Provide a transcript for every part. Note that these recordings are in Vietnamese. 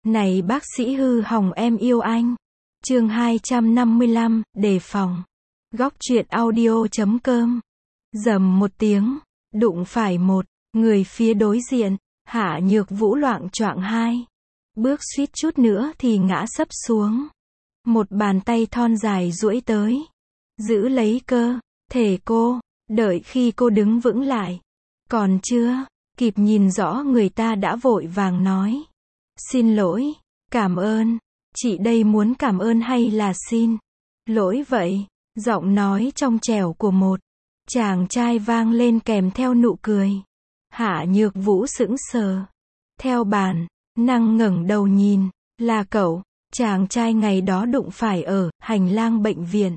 Này bác sĩ hư hỏng em yêu anh. Chương 255, đề phòng. Góc truyện audio.com. Rầm một tiếng, đụng phải một người phía đối diện, Hạ Nhược Vũ loạng choạng hai bước suýt chút nữa thì ngã sấp xuống. Một bàn tay thon dài duỗi tới, giữ lấy cơ thể cô, đợi khi cô đứng vững lại. Còn chưa kịp nhìn rõ người ta đã vội vàng nói: "Xin lỗi, cảm ơn, chị đây muốn cảm ơn hay là xin lỗi vậy?" Giọng nói trong trẻo của một chàng trai vang lên kèm theo nụ cười. Hạ Nhược Vũ sững sờ, theo bản năng ngẩng đầu nhìn, là cậu, chàng trai ngày đó đụng phải ở hành lang bệnh viện.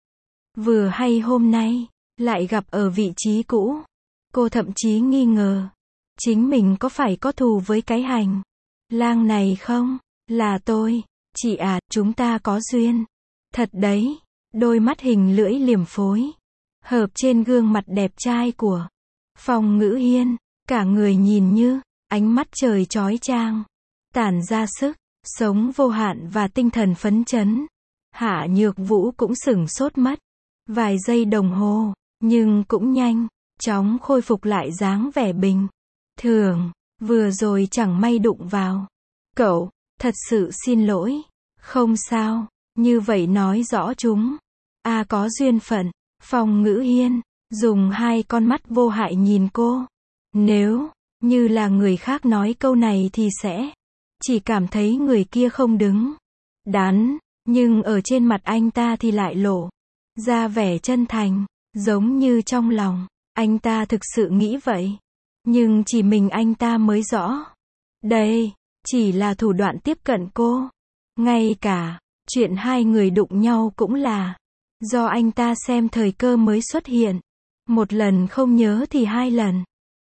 Vừa hay hôm nay lại gặp ở vị trí cũ. Cô thậm chí nghi ngờ chính mình có phải có thù với cái hành lang này không? Là tôi, chị à, chúng ta có duyên thật đấy. Đôi mắt hình lưỡi liềm phối hợp trên gương mặt đẹp trai của Phong Ngữ Hiên, cả người nhìn như ánh mắt trời chói chang, tản ra sức sống vô hạn và tinh thần phấn chấn. Hạ Nhược Vũ cũng sửng sốt mất vài giây đồng hồ, nhưng cũng nhanh chóng khôi phục lại dáng vẻ bình thường. Vừa rồi chẳng may đụng vào cậu, thật sự xin lỗi. Không sao, như vậy nói rõ chúng có duyên phận. Phong Ngữ Hiên dùng hai con mắt vô hại nhìn cô. Nếu như là người khác nói câu này thì sẽ chỉ cảm thấy người kia không đứng đắn, nhưng ở trên mặt anh ta thì lại lộ ra vẻ chân thành, giống như trong lòng anh ta thực sự nghĩ vậy. Nhưng chỉ mình anh ta mới rõ, đây chỉ là thủ đoạn tiếp cận cô. Ngay cả chuyện hai người đụng nhau cũng là do anh ta xem thời cơ mới xuất hiện. Một lần không nhớ thì hai lần,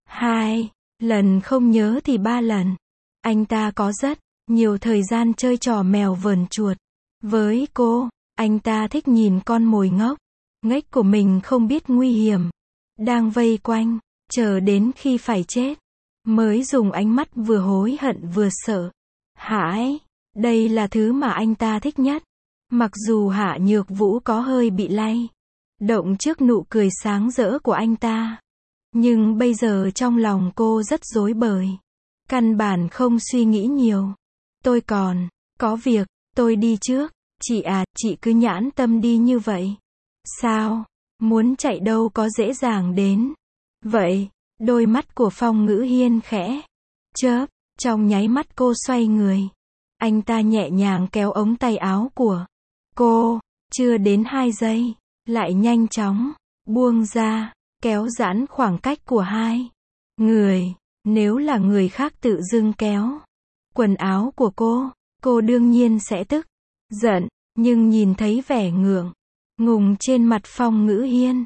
hai lần không nhớ thì ba lần. Anh ta có rất nhiều thời gian chơi trò mèo vờn chuột với cô. Anh ta thích nhìn con mồi ngốc nghếch của mình không biết nguy hiểm đang vây quanh, chờ đến khi phải chết mới dùng ánh mắt vừa hối hận vừa sợ hãi. Đây là thứ mà anh ta thích nhất. Mặc dù Hạ Nhược Vũ có hơi bị lay động trước nụ cười sáng rỡ của anh ta, nhưng bây giờ trong lòng cô rất rối bời, căn bản không suy nghĩ nhiều. Tôi còn có việc, tôi đi trước. Chị à, chị cứ nhãn tâm đi như vậy. Sao? Muốn chạy đâu có dễ dàng đến vậy. Đôi mắt của Phong Ngữ Hiên khẽ chớp, trong nháy mắt cô xoay người. Anh ta nhẹ nhàng kéo ống tay áo của cô, chưa đến 2 giây, lại nhanh chóng buông ra, kéo giãn khoảng cách của hai người. Nếu là người khác tự dưng kéo quần áo của cô đương nhiên sẽ tức giận, nhưng nhìn thấy vẻ ngượng ngùng trên mặt Phong Ngữ Hiên,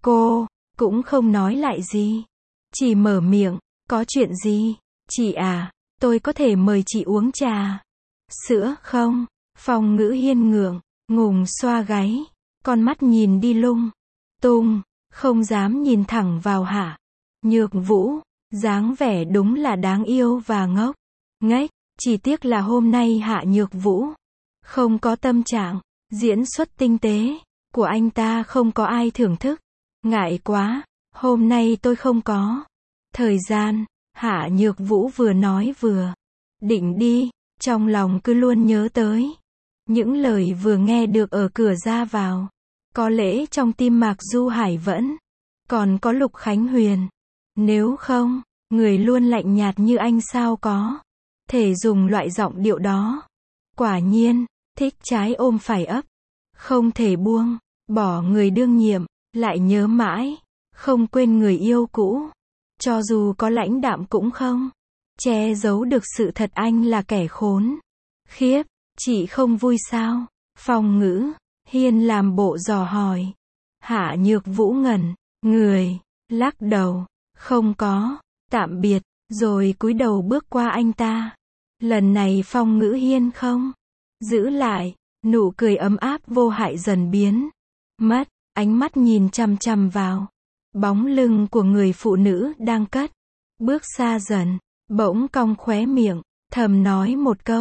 cô cũng không nói lại gì, chỉ mở miệng: "Có chuyện gì? Chị à, tôi có thể mời chị uống trà sữa không?" Phong Ngữ Hiên ngượng ngùng xoa gáy, con mắt nhìn đi lung tung, không dám nhìn thẳng vào Hạ Nhược Vũ. Dáng vẻ đúng là đáng yêu và ngốc nghếch. Chỉ tiếc là hôm nay Hạ Nhược Vũ không có tâm trạng diễn xuất tinh tế của anh ta, không có ai thưởng thức. Ngại quá, hôm nay tôi không có thời gian. Hạ Nhược Vũ vừa nói vừa định đi, trong lòng cứ luôn nhớ tới những lời vừa nghe được ở cửa ra vào. Có lẽ trong tim Mạc Du Hải vẫn còn có Lục Khánh Huyền. Nếu không, người luôn lạnh nhạt như anh sao có thể dùng loại giọng điệu đó. Quả nhiên, thích trái ôm phải ấp, không thể buông bỏ người đương nhiệm, lại nhớ mãi, không quên người yêu cũ. Cho dù có lãnh đạm cũng không che giấu được sự thật anh là kẻ khốn khiếp. Chị không vui sao? Phong Ngữ Hiên làm bộ dò hỏi. Hạ Nhược Vũ ngẩn người, lắc đầu: "Không có." Tạm biệt, rồi cúi đầu bước qua anh ta. Lần này Phong Ngữ Hiên không giữ lại, nụ cười ấm áp vô hại dần biến mất, ánh mắt nhìn chằm chằm vào bóng lưng của người phụ nữ đang cất bước xa dần, bỗng cong khóe miệng, thầm nói một câu: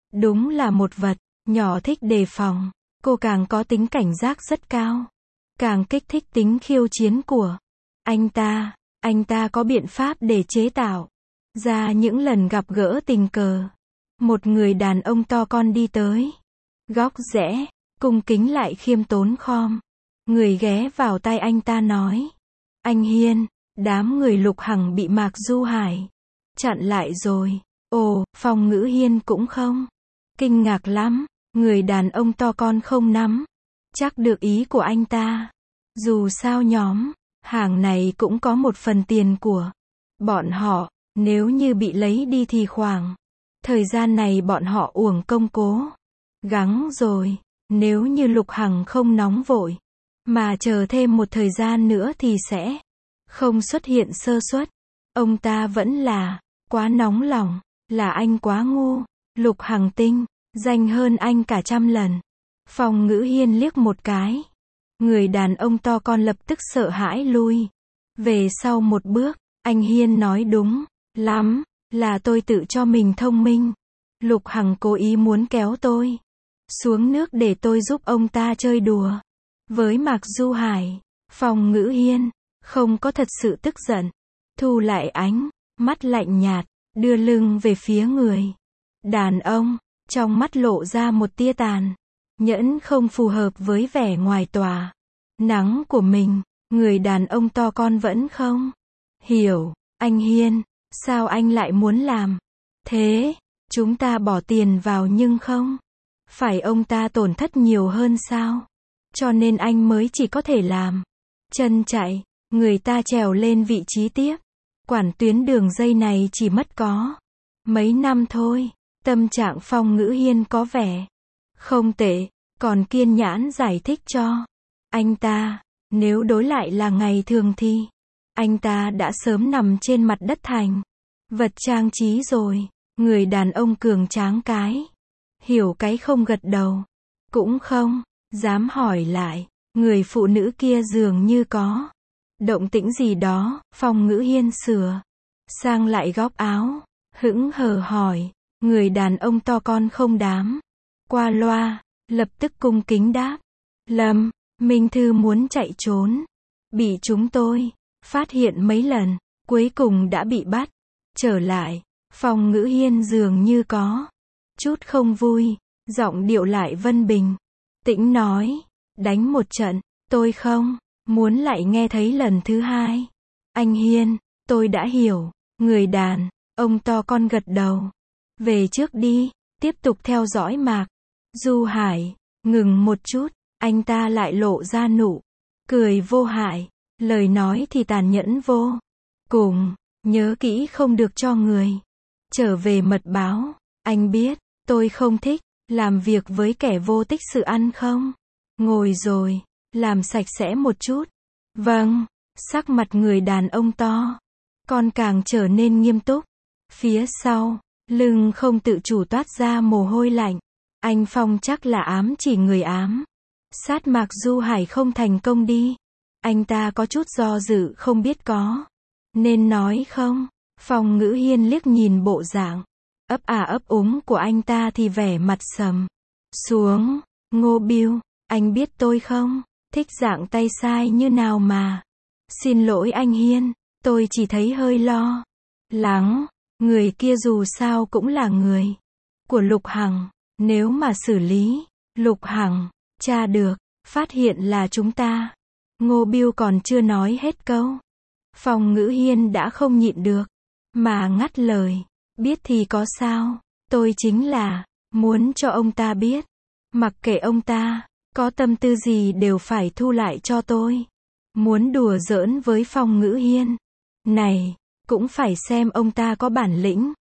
Đúng là một vật, nhỏ thích đề phòng. Cô càng có tính cảnh giác rất cao. Càng kích thích tính khiêu chiến của anh ta. Anh ta có biện pháp để chế tạo ra những lần gặp gỡ tình cờ. Một người đàn ông to con đi tới góc rẽ, cung kính lại khiêm tốn khom người ghé vào tai anh ta nói: Anh Hiên. Đám người Lục Hằng bị Mạc Du Hải chặn lại rồi. Ồ, Phong Ngữ Hiên cũng không kinh ngạc lắm. Người đàn ông to con không nắm chắc được ý của anh ta. Dù sao nhóm hàng này cũng có một phần tiền của bọn họ. Nếu như bị lấy đi thì khoảng thời gian này bọn họ uổng công cố gắng rồi. Nếu như Lục Hằng không nóng vội mà chờ thêm một thời gian nữa thì sẽ không xuất hiện sơ suất. Ông ta vẫn là quá nóng lòng. Là anh quá ngu. Lục Hằng tinh danh hơn anh cả 100 lần. Phong Ngữ Hiên liếc một cái. Người đàn ông to con lập tức sợ hãi lui về sau một bước. Anh Hiên nói đúng lắm, là tôi tự cho mình thông minh. Lục Hằng cố ý muốn kéo tôi xuống nước để tôi giúp ông ta chơi đùa với Mạc Du Hải. Phong Ngữ Hiên không có thật sự tức giận, thu lại ánh mắt lạnh nhạt, đưa lưng về phía người đàn ông, trong mắt lộ ra một tia tàn nhẫn không phù hợp với vẻ ngoài tỏa nắng của mình. Người đàn ông to con vẫn không hiểu. Anh Hiên, sao anh lại muốn làm thế? Chúng ta bỏ tiền vào nhưng không phải ông ta tổn thất nhiều hơn sao? Cho nên anh mới chỉ có thể làm chân chạy. Người ta trèo lên vị trí tiếp quản tuyến đường dây này chỉ mất có mấy năm thôi. Tâm trạng Phong Ngữ Hiên có vẻ không tệ, còn kiên nhẫn giải thích cho anh ta. Nếu đối lại là ngày thường thì anh ta đã sớm nằm trên mặt đất thành vật trang trí rồi. Người đàn ông cường tráng cái hiểu cái không gật đầu, cũng không dám hỏi lại. Người phụ nữ kia dường như có động tĩnh gì đó. Phong Ngữ Hiên sửa sang lại góc áo, hững hờ hỏi. Người đàn ông to con không dám qua loa, lập tức cung kính đáp: Lâm Minh Thư muốn chạy trốn, bị chúng tôi phát hiện mấy lần, cuối cùng đã bị bắt trở lại. Phong Ngữ Hiên dường như có chút không vui, giọng điệu lại vân bình tĩnh nói: Đánh một trận, tôi không muốn lại nghe thấy lần thứ hai. Anh Hiên, tôi đã hiểu. Người đàn ông to con gật đầu. Về trước đi, tiếp tục theo dõi Mạc Du Hải. Ngừng một chút, anh ta lại lộ ra nụ cười vô hại. Lời nói thì tàn nhẫn vô cùng. Nhớ kỹ không được cho người trở về mật báo. Anh biết, tôi không thích làm việc với kẻ vô tích sự ăn không? Ngồi rồi, làm sạch sẽ một chút. Vâng. Sắc mặt người đàn ông to con càng trở nên nghiêm túc. Phía sau lưng không tự chủ toát ra mồ hôi lạnh. Anh Phong chắc là ám chỉ người ám sát Mạc Du Hải không thành công đi. Anh ta có chút do dự không biết có nên nói không. Phong Ngữ Hiên liếc nhìn bộ dạng ấp à ấp úng của anh ta thì vẻ mặt sầm xuống. Ngô Biêu, anh biết tôi không thích dạng tay sai như nào mà. Xin lỗi anh Hiên, tôi chỉ thấy hơi lo lắng. Người kia dù sao cũng là người của Lục Hằng. Nếu mà xử lý Lục Hằng tra được, phát hiện là chúng ta. Ngô Biêu còn chưa nói hết câu, Phong Ngữ Hiên đã không nhịn được mà ngắt lời. Biết thì có sao, tôi chính là muốn cho ông ta biết, mặc kệ ông ta có tâm tư gì đều phải thu lại cho tôi. Muốn đùa giỡn với Phong Ngữ Hiên này, cũng phải xem ông ta có bản lĩnh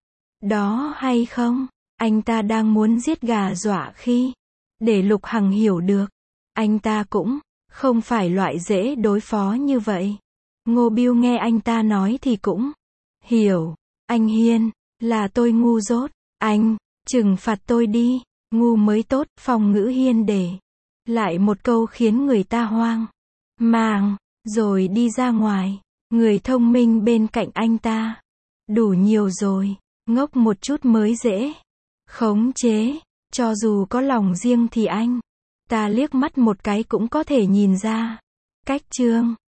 đó hay không. Anh ta đang muốn giết gà dọa khi để Lục Hằng hiểu được anh ta cũng không phải loại dễ đối phó như vậy. Ngô Biêu nghe anh ta nói thì cũng hiểu. Anh Hiên, là tôi ngu dốt, anh trừng phạt tôi đi, ngu mới tốt. Phong Ngữ Hiên để lại một câu khiến người ta hoang mang, rồi đi ra ngoài. Người thông minh bên cạnh anh ta đủ nhiều rồi, ngốc một chút mới dễ khống chế. Cho dù có lòng riêng thì anh ta liếc mắt một cái cũng có thể nhìn ra. Cách chương